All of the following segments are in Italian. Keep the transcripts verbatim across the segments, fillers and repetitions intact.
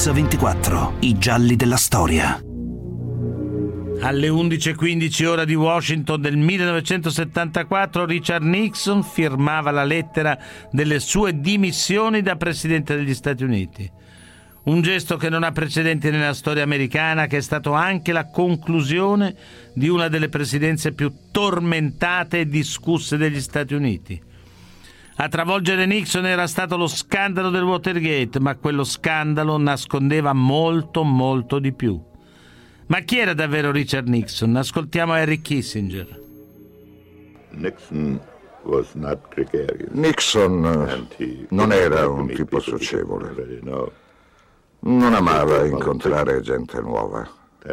X ventiquattro, i gialli della storia. Alle undici e quindici ora di Washington del millenovecentosettantaquattro, Richard Nixon firmava la lettera delle sue dimissioni da Presidente degli Stati Uniti. Un gesto che non ha precedenti nella storia americana, che è stato anche la conclusione di una delle presidenze più tormentate e discusse degli Stati Uniti. A travolgere Nixon era stato lo scandalo del Watergate, ma quello scandalo nascondeva molto, molto di più. Ma chi era davvero Richard Nixon? Ascoltiamo Henry Kissinger. Nixon was not gregarious. Nixon non era un tipo socievole. Non amava incontrare gente nuova.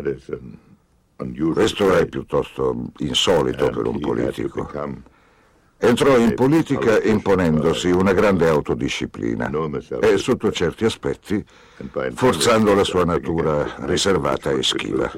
Questo è piuttosto insolito per un politico. Entrò in politica imponendosi una grande autodisciplina e, sotto certi aspetti, forzando la sua natura riservata e schiva.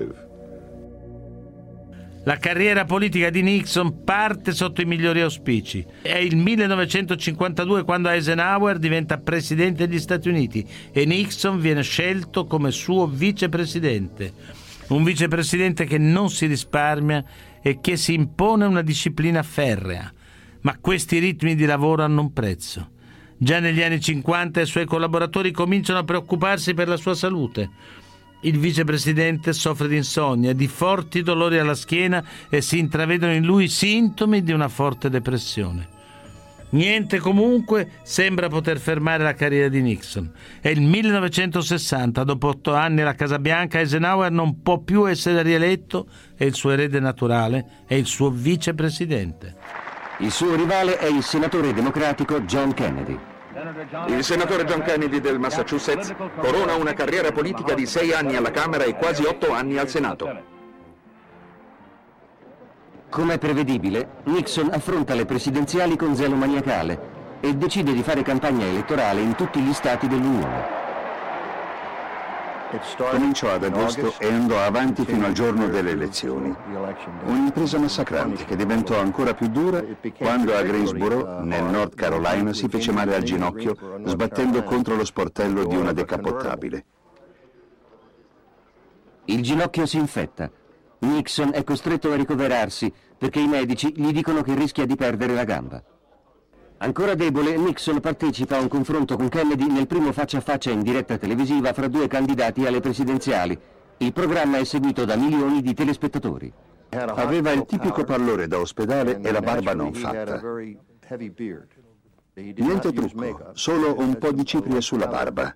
La carriera politica di Nixon parte sotto i migliori auspici. È il millenovecentocinquantadue quando Eisenhower diventa presidente degli Stati Uniti e Nixon viene scelto come suo vicepresidente. Un vicepresidente che non si risparmia e che si impone una disciplina ferrea. Ma questi ritmi di lavoro hanno un prezzo. Già negli anni cinquanta i suoi collaboratori cominciano a preoccuparsi per la sua salute. Il vicepresidente soffre di insonnia, di forti dolori alla schiena e si intravedono in lui sintomi di una forte depressione. Niente comunque sembra poter fermare la carriera di Nixon. È il millenovecentosessanta, dopo otto anni alla Casa Bianca, Eisenhower non può più essere rieletto e il suo erede naturale è il suo vicepresidente. Il suo rivale è il senatore democratico John Kennedy. Il senatore John Kennedy del Massachusetts corona una carriera politica di sei anni alla Camera e quasi otto anni al Senato. Come prevedibile, Nixon affronta le presidenziali con zelo maniacale e decide di fare campagna elettorale in tutti gli stati dell'Unione. Cominciò ad agosto e andò avanti fino al giorno delle elezioni. Un'impresa massacrante che diventò ancora più dura quando a Greensboro, nel North Carolina, si fece male al ginocchio sbattendo contro lo sportello di una decapottabile. Il ginocchio si infetta. Nixon è costretto a ricoverarsi perché i medici gli dicono che rischia di perdere la gamba. Ancora debole, Nixon partecipa a un confronto con Kennedy nel primo faccia a faccia in diretta televisiva fra due candidati alle presidenziali. Il programma è seguito da milioni di telespettatori. Aveva il tipico pallore da ospedale e la barba non fatta. Niente trucco, solo un po' di cipria sulla barba.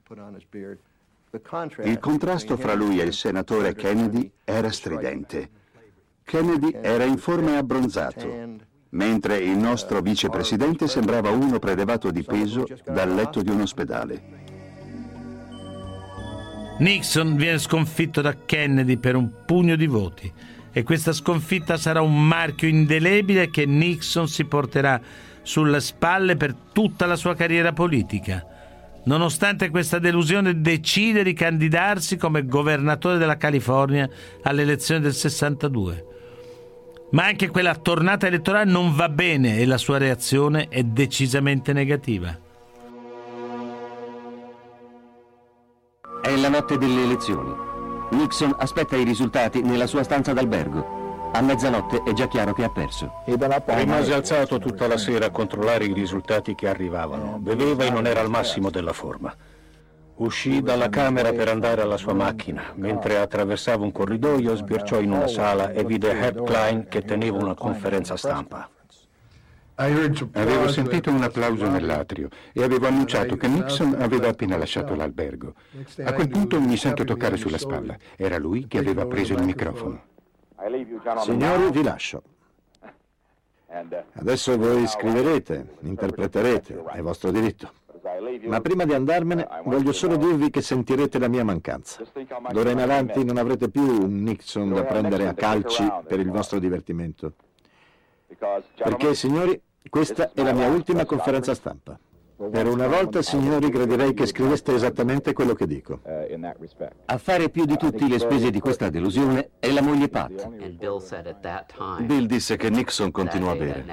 Il contrasto fra lui e il senatore Kennedy era stridente. Kennedy era in forma e abbronzato, mentre il nostro vicepresidente sembrava uno prelevato di peso dal letto di un ospedale. Nixon viene sconfitto da Kennedy per un pugno di voti e questa sconfitta sarà un marchio indelebile che Nixon si porterà sulle spalle per tutta la sua carriera politica. Nonostante questa delusione, decide di candidarsi come governatore della California alle elezioni del sessantadue. Ma anche quella tornata elettorale non va bene e la sua reazione è decisamente negativa. È la notte delle elezioni. Nixon aspetta i risultati nella sua stanza d'albergo. A mezzanotte è già chiaro che ha perso. Rimase alzato tutta la sera a controllare i risultati che arrivavano. Beveva e non era al massimo della forma. Uscì dalla camera per andare alla sua macchina. Mentre attraversava un corridoio, sbirciò in una sala e vide Herb Klein che teneva una conferenza stampa. Avevo sentito un applauso nell'atrio e avevo annunciato che Nixon aveva appena lasciato l'albergo. A quel punto mi sento toccare sulla spalla. Era lui che aveva preso il microfono. Signori, vi lascio. Adesso voi scriverete, interpreterete, è vostro diritto. Ma prima di andarmene voglio solo dirvi che sentirete la mia mancanza. D'ora in avanti non avrete più un Nixon da prendere a calci per il vostro divertimento. Perché, signori, questa è la mia ultima conferenza stampa. Per una volta, signori, gradirei che scriveste esattamente quello che dico. A fare più di tutti le spese di questa delusione è la moglie Pat. Bill disse che Nixon continuò a bere.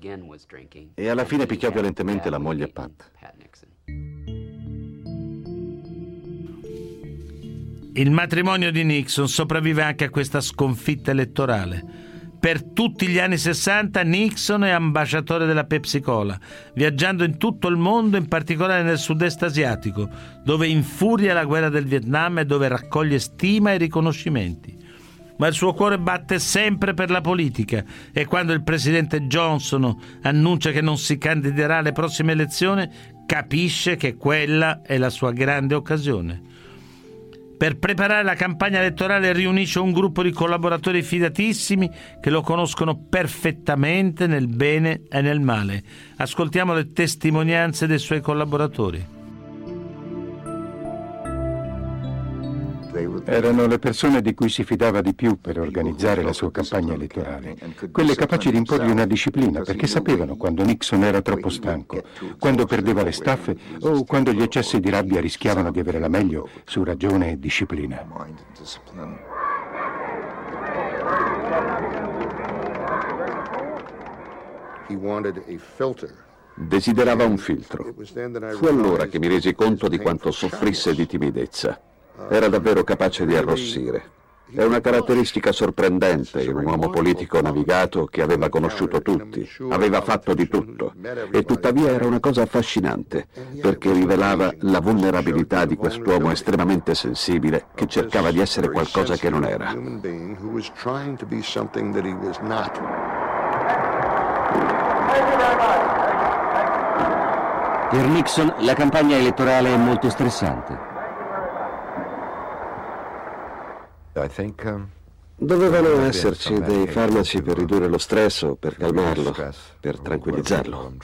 E alla fine picchiò violentemente la moglie Pat. Il matrimonio di Nixon sopravvive anche a questa sconfitta elettorale. Per tutti gli anni sessanta Nixon è ambasciatore della Pepsi Cola, viaggiando in tutto il mondo, in particolare nel sud-est asiatico, dove infuria la guerra del Vietnam e dove raccoglie stima e riconoscimenti. Ma il suo cuore batte sempre per la politica e quando il presidente Johnson annuncia che non si candiderà alle prossime elezioni, capisce che quella è la sua grande occasione. Per preparare la campagna elettorale riunisce un gruppo di collaboratori fidatissimi che lo conoscono perfettamente nel bene e nel male. Ascoltiamo le testimonianze dei suoi collaboratori. Erano le persone di cui si fidava di più per organizzare la sua campagna elettorale, quelle capaci di imporgli una disciplina, perché sapevano quando Nixon era troppo stanco, quando perdeva le staffe o quando gli eccessi di rabbia rischiavano di avere la meglio su ragione e disciplina. Desiderava un filtro. Fu allora che mi resi conto di quanto soffrisse di timidezza. Era davvero capace di arrossire. È una caratteristica sorprendente in un uomo politico navigato che aveva conosciuto tutti, aveva fatto di tutto, e tuttavia era una cosa affascinante, perché rivelava la vulnerabilità di quest'uomo estremamente sensibile che cercava di essere qualcosa che non era. Per Nixon la campagna elettorale è molto stressante. Dovevano esserci dei farmaci per ridurre lo stress o per calmarlo, per tranquillizzarlo.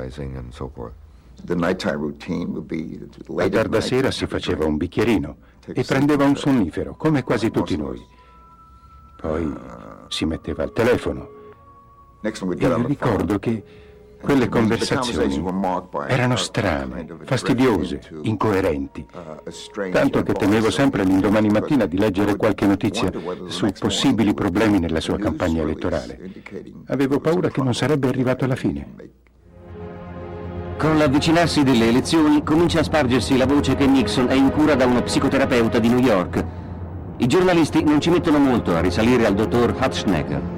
A tarda sera si faceva un bicchierino e prendeva un sonnifero, come quasi tutti noi. Poi si metteva al telefono. E ricordo che quelle conversazioni erano strane, fastidiose, incoerenti, tanto che temevo sempre l'indomani mattina di leggere qualche notizia su possibili problemi nella sua campagna elettorale. Avevo paura che non sarebbe arrivato alla fine. Con l'avvicinarsi delle elezioni comincia a spargersi la voce che Nixon è in cura da uno psicoterapeuta di New York. I giornalisti non ci mettono molto a risalire al dottor Hutschnecker.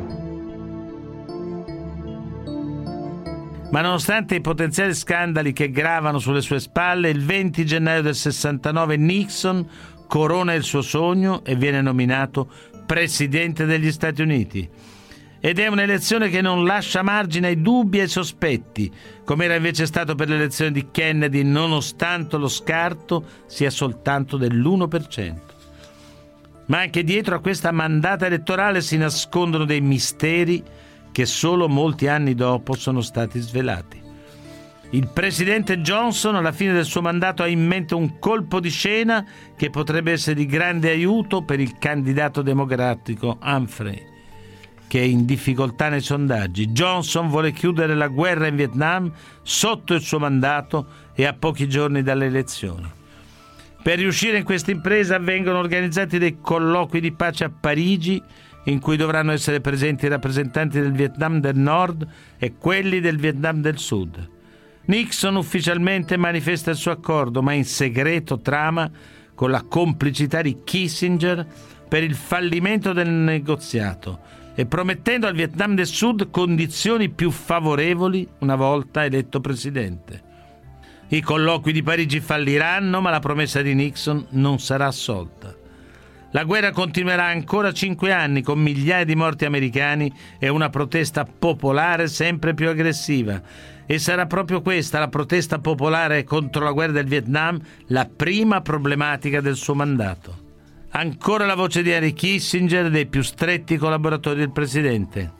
Ma nonostante i potenziali scandali che gravano sulle sue spalle, il venti gennaio del sessantanove Nixon corona il suo sogno e viene nominato Presidente degli Stati Uniti. Ed è un'elezione che non lascia margine ai dubbi e ai sospetti, come era invece stato per l'elezione di Kennedy, nonostante lo scarto sia soltanto dell'uno per cento. Ma anche dietro a questa mandata elettorale si nascondono dei misteri che solo molti anni dopo sono stati svelati. Il presidente Johnson alla fine del suo mandato ha in mente un colpo di scena che potrebbe essere di grande aiuto per il candidato democratico Humphrey, che è in difficoltà nei sondaggi. Johnson vuole chiudere la guerra in Vietnam sotto il suo mandato e a pochi giorni dalle elezioni. Per riuscire in questa impresa vengono organizzati dei colloqui di pace a Parigi, in cui dovranno essere presenti i rappresentanti del Vietnam del Nord e quelli del Vietnam del Sud. Nixon ufficialmente manifesta il suo accordo, ma in segreto trama con la complicità di Kissinger per il fallimento del negoziato e promettendo al Vietnam del Sud condizioni più favorevoli una volta eletto presidente. I colloqui di Parigi falliranno, ma la promessa di Nixon non sarà assolta. La guerra continuerà ancora cinque anni con migliaia di morti americani e una protesta popolare sempre più aggressiva. E sarà proprio questa, la protesta popolare contro la guerra del Vietnam, la prima problematica del suo mandato. Ancora la voce di Henry Kissinger e dei più stretti collaboratori del presidente.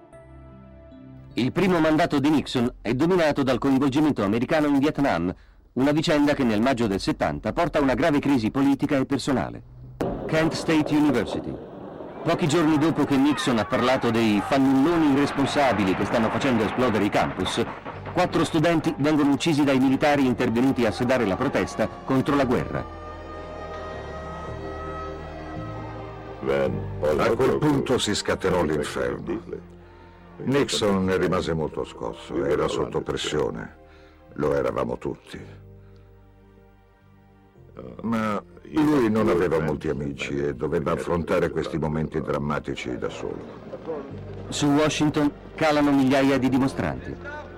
Il primo mandato di Nixon è dominato dal coinvolgimento americano in Vietnam, una vicenda che nel maggio del settanta porta a una grave crisi politica e personale. Kent State University. Pochi giorni dopo che Nixon ha parlato dei fannulloni irresponsabili che stanno facendo esplodere i campus, quattro studenti vengono uccisi dai militari intervenuti a sedare la protesta contro la guerra. A quel punto si scatenò l'inferno. Nixon ne rimase molto scosso, era sotto pressione, lo eravamo tutti. Ma Lui non aveva molti amici e doveva affrontare questi momenti drammatici da solo. Su Washington calano migliaia di dimostranti.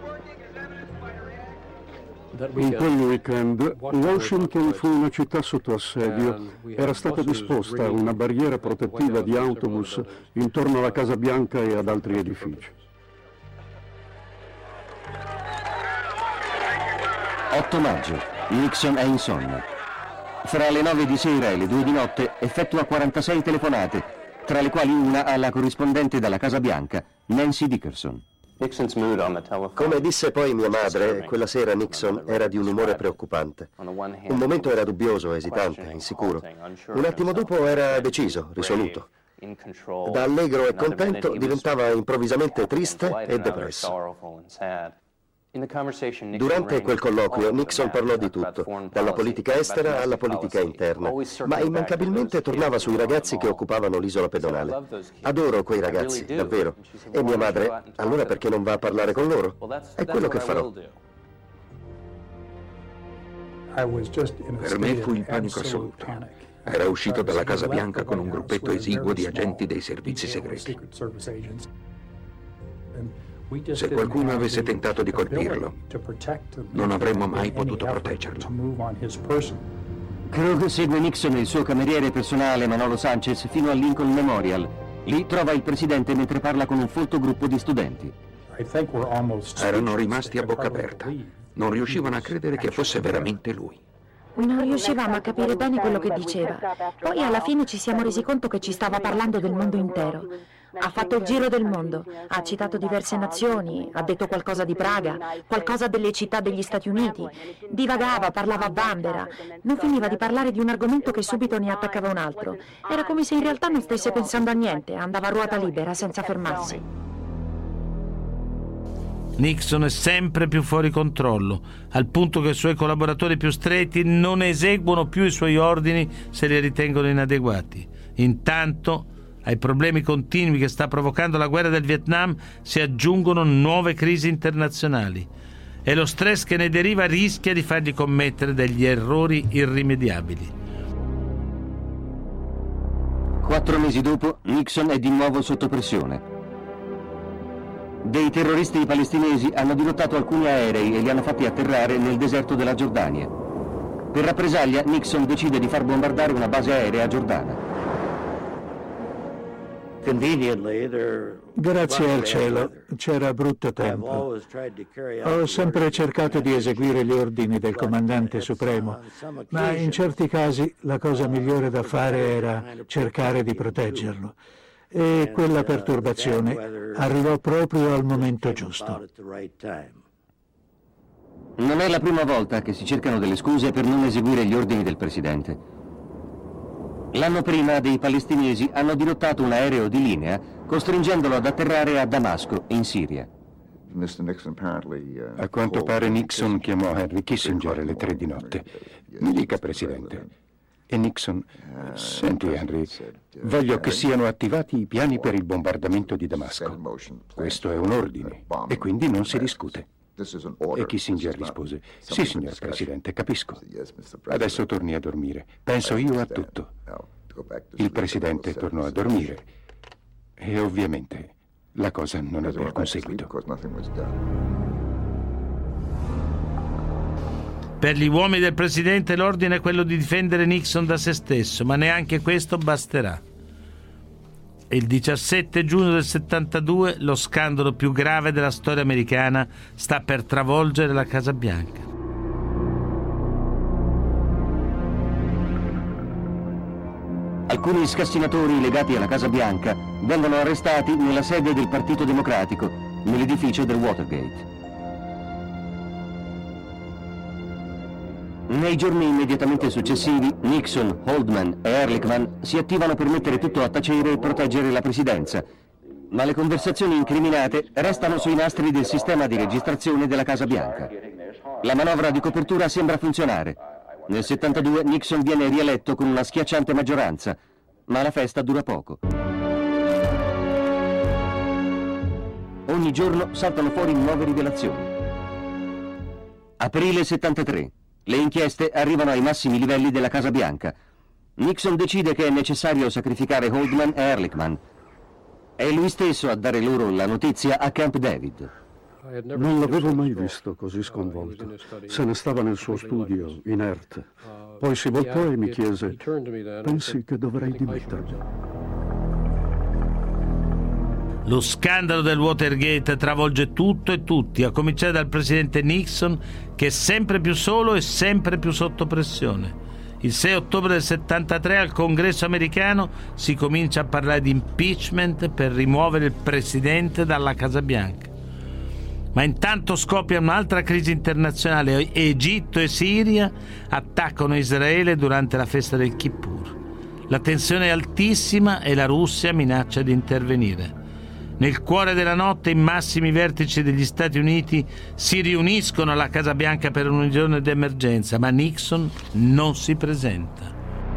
In quel weekend Washington fu una città sotto assedio. Era stata disposta una barriera protettiva di autobus intorno alla Casa Bianca e ad altri edifici. otto maggio. Nixon è in sonno. Fra le nove di sera e le due di notte effettua quarantasei telefonate, tra le quali una alla corrispondente dalla Casa Bianca, Nancy Dickerson. Come disse poi mia madre, quella sera Nixon era di un umore preoccupante. Un momento era dubbioso, esitante, insicuro. Un attimo dopo era deciso, risoluto. Da allegro e contento diventava improvvisamente triste e depresso. Durante quel colloquio Nixon parlò di tutto, dalla politica estera alla politica interna, ma immancabilmente tornava sui ragazzi che occupavano l'isola pedonale. Adoro quei ragazzi, davvero. E mia madre, allora perché non va a parlare con loro? È quello che farò. Per me fu il panico assoluto. Era uscito dalla Casa Bianca con un gruppetto esiguo di agenti dei servizi segreti. Se qualcuno avesse tentato di colpirlo, non avremmo mai potuto proteggerlo. Krug segue Nixon e il suo cameriere personale Manolo Sanchez fino al Lincoln Memorial. Lì trova il presidente mentre parla con un folto gruppo di studenti. Erano rimasti a bocca aperta. Non riuscivano a credere che fosse veramente lui. Non riuscivamo a capire bene quello che diceva. Poi alla fine ci siamo resi conto che ci stava parlando del mondo intero. Ha fatto il giro del mondo, ha citato diverse nazioni, ha detto qualcosa di Praga, qualcosa delle città degli Stati Uniti. Divagava, parlava a vanvera. Non finiva di parlare di un argomento che subito ne attaccava un altro. Era come se in realtà non stesse pensando a niente, andava a ruota libera, senza fermarsi. Nixon è sempre più fuori controllo, al punto che i suoi collaboratori più stretti non eseguono più i suoi ordini se li ritengono inadeguati. Intanto, ai problemi continui che sta provocando la guerra del Vietnam si aggiungono nuove crisi internazionali e lo stress che ne deriva rischia di fargli commettere degli errori irrimediabili. Quattro mesi dopo, Nixon è di nuovo sotto pressione. Dei terroristi palestinesi hanno dirottato alcuni aerei e li hanno fatti atterrare nel deserto della Giordania. Per rappresaglia, Nixon decide di far bombardare una base aerea giordana. Grazie al cielo, c'era brutto tempo. Ho sempre cercato di eseguire gli ordini del comandante supremo, ma in certi casi la cosa migliore da fare era cercare di proteggerlo. E quella perturbazione arrivò proprio al momento giusto. Non è la prima volta che si cercano delle scuse per non eseguire gli ordini del presidente. L'anno prima dei palestinesi hanno dirottato un aereo di linea, costringendolo ad atterrare a Damasco, in Siria. A quanto pare Nixon chiamò Henry Kissinger alle tre di notte. Mi dica, Presidente. E Nixon, senti Henry, voglio che siano attivati i piani per il bombardamento di Damasco. Questo è un ordine e quindi non si discute. E Kissinger rispose, sì signor Presidente, capisco. Adesso torni a dormire. Penso io a tutto. Il Presidente tornò a dormire e ovviamente la cosa non ebbe alcun seguito. Per gli uomini del Presidente l'ordine è quello di difendere Nixon da se stesso, ma neanche questo basterà. E il diciassette giugno del settantadue lo scandalo più grave della storia americana sta per travolgere la Casa Bianca. Alcuni scassinatori legati alla Casa Bianca vengono arrestati nella sede del Partito Democratico, nell'edificio del Watergate. Nei giorni immediatamente successivi, Nixon, Haldeman e Ehrlichman si attivano per mettere tutto a tacere e proteggere la presidenza, ma le conversazioni incriminate restano sui nastri del sistema di registrazione della Casa Bianca. La manovra di copertura sembra funzionare. Nel settantadue Nixon viene rieletto con una schiacciante maggioranza, ma la festa dura poco. Ogni giorno saltano fuori nuove rivelazioni. Aprile settantatré. Le inchieste arrivano ai massimi livelli della Casa Bianca. Nixon decide che è necessario sacrificare Haldeman e Ehrlichman. È lui stesso a dare loro la notizia a Camp David. Non l'avevo mai visto così sconvolto. Se ne stava nel suo studio, inerte. Poi si voltò e mi chiese: pensi che dovrei dimettermi? Lo scandalo del Watergate travolge tutto e tutti, a cominciare dal presidente Nixon, che è sempre più solo e sempre più sotto pressione. Il sei ottobre del settantatré al Congresso americano si comincia a parlare di impeachment per rimuovere il presidente dalla Casa Bianca. Ma intanto scoppia un'altra crisi internazionale. Egitto e Siria attaccano Israele durante la festa del Kippur. La tensione è altissima e la Russia minaccia di intervenire. Nel cuore della notte i massimi vertici degli Stati Uniti si riuniscono alla Casa Bianca per una riunione d'emergenza, ma Nixon non si presenta.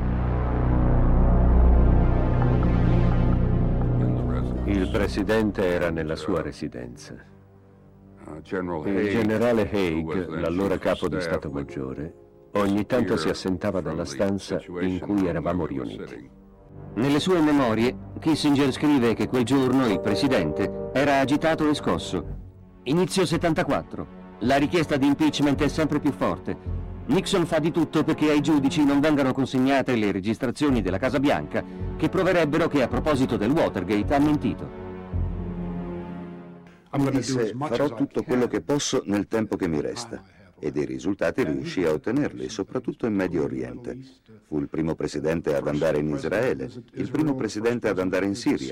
Il presidente era nella sua residenza. Il generale Haig, l'allora capo di Stato Maggiore, ogni tanto si assentava dalla stanza in cui eravamo riuniti. Nelle sue memorie, Kissinger scrive che quel giorno il presidente era agitato e scosso. Inizio settantaquattro. La richiesta di impeachment è sempre più forte. Nixon fa di tutto perché ai giudici non vengano consegnate le registrazioni della Casa Bianca, che proverebbero che a proposito del Watergate ha mentito. Disse: farò tutto quello che posso nel tempo che mi resta. E dei risultati riuscì a ottenerli, soprattutto in Medio Oriente. Fu il primo presidente ad andare in Israele, il primo presidente ad andare in Siria.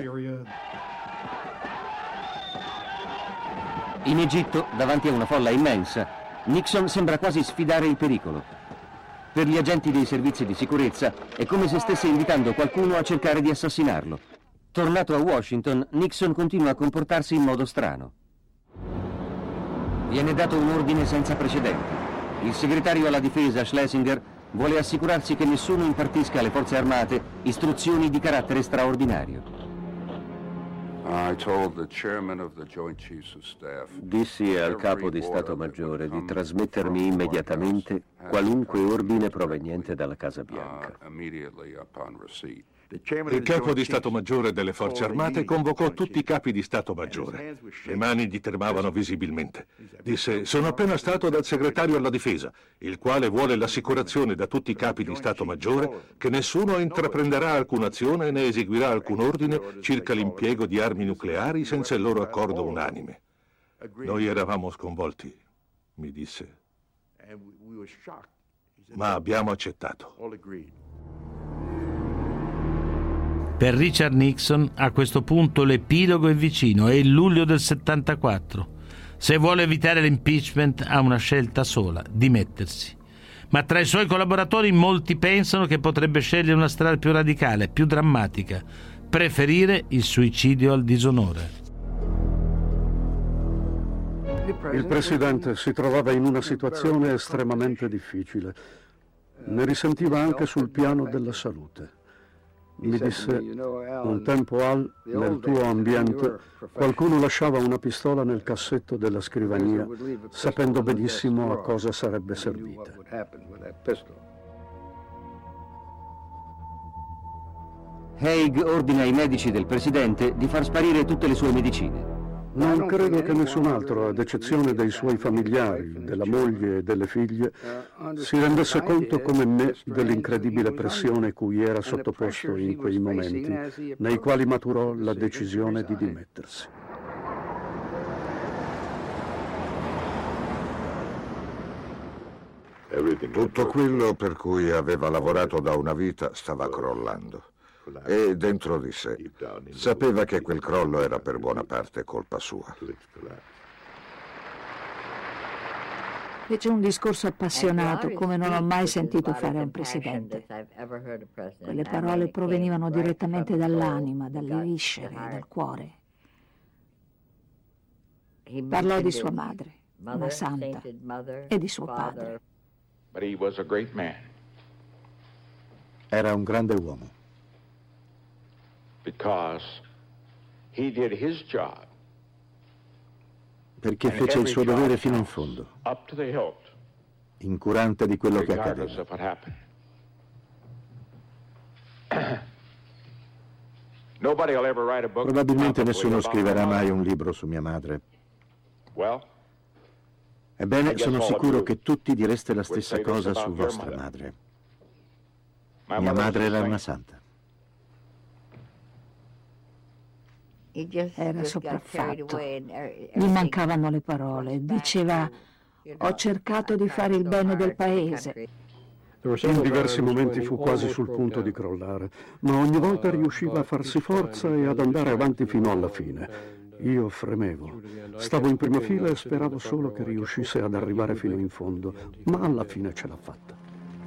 In Egitto, davanti a una folla immensa, Nixon sembra quasi sfidare il pericolo. Per gli agenti dei servizi di sicurezza è come se stesse invitando qualcuno a cercare di assassinarlo. Tornato a Washington, Nixon continua a comportarsi in modo strano. Viene dato un ordine senza precedenti. Il segretario alla difesa, Schlesinger, vuole assicurarsi che nessuno impartisca alle forze armate istruzioni di carattere straordinario. Dissi al capo di Stato Maggiore di trasmettermi immediatamente qualunque ordine proveniente dalla Casa Bianca. Il capo di Stato Maggiore delle Forze Armate convocò tutti i capi di Stato Maggiore. Le mani gli tremavano visibilmente. Disse: sono appena stato dal segretario alla difesa, il quale vuole l'assicurazione da tutti i capi di Stato Maggiore che nessuno intraprenderà alcuna azione né eseguirà alcun ordine circa l'impiego di armi nucleari senza il loro accordo unanime. Noi eravamo sconvolti, mi disse, ma abbiamo accettato. Per Richard Nixon a questo punto l'epilogo è vicino, è il luglio del settantaquattro. Se vuole evitare l'impeachment ha una scelta sola: dimettersi. Ma tra i suoi collaboratori molti pensano che potrebbe scegliere una strada più radicale, più drammatica: preferire il suicidio al disonore. Il presidente si trovava in una situazione estremamente difficile. Ne risentiva anche sul piano della salute. Mi disse: un tempo, Al, nel tuo ambiente, qualcuno lasciava una pistola nel cassetto della scrivania, sapendo benissimo a cosa sarebbe servita. Haig ordina ai medici del presidente di far sparire tutte le sue medicine. Non credo che nessun altro, ad eccezione dei suoi familiari, della moglie e delle figlie, si rendesse conto come me dell'incredibile pressione cui era sottoposto in quei momenti, nei quali maturò la decisione di dimettersi. Tutto quello per cui aveva lavorato da una vita stava crollando. E dentro di sé sapeva che quel crollo era per buona parte colpa sua. Fece un discorso appassionato come non ho mai sentito fare un presidente. Quelle parole provenivano direttamente dall'anima, dalle viscere, dal cuore. Parlò di sua madre, una santa, e di suo padre. Era un grande uomo. Perché fece il suo dovere fino in fondo, incurante di quello che accadeva. Probabilmente nessuno scriverà mai un libro su mia madre. Ebbene, sono sicuro che tutti direste la stessa cosa su vostra madre. Mia madre era una santa. Era sopraffatto. Gli mancavano le parole. Diceva: ho cercato di fare il bene del paese. In diversi momenti fu quasi sul punto di crollare, ma ogni volta riusciva a farsi forza e ad andare avanti fino alla fine. Io fremevo. Stavo in prima fila e speravo solo che riuscisse ad arrivare fino in fondo, ma alla fine ce l'ha fatta.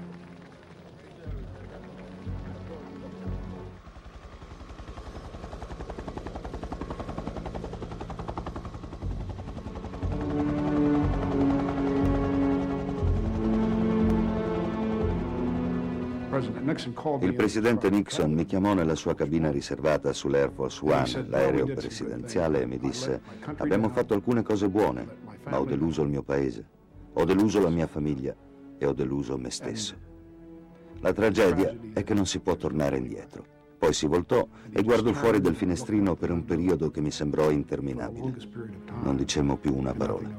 Il presidente Nixon mi chiamò nella sua cabina riservata sull'Air Force One, l'aereo presidenziale, e mi disse: abbiamo fatto alcune cose buone, ma ho deluso il mio paese, ho deluso la mia famiglia e ho deluso me stesso. La tragedia è che non si può tornare indietro. Poi si voltò e guardò fuori dal finestrino per un periodo che mi sembrò interminabile. Non dicemmo più una parola.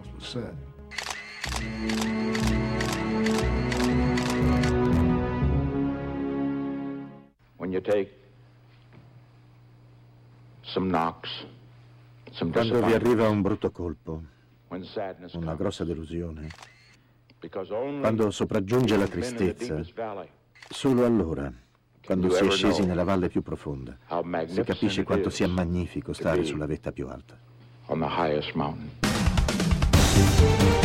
Quando vi arriva un brutto colpo, una grossa delusione, quando sopraggiunge la tristezza, solo allora, quando si è scesi nella valle più profonda, si capisce quanto sia magnifico stare sulla vetta più alta.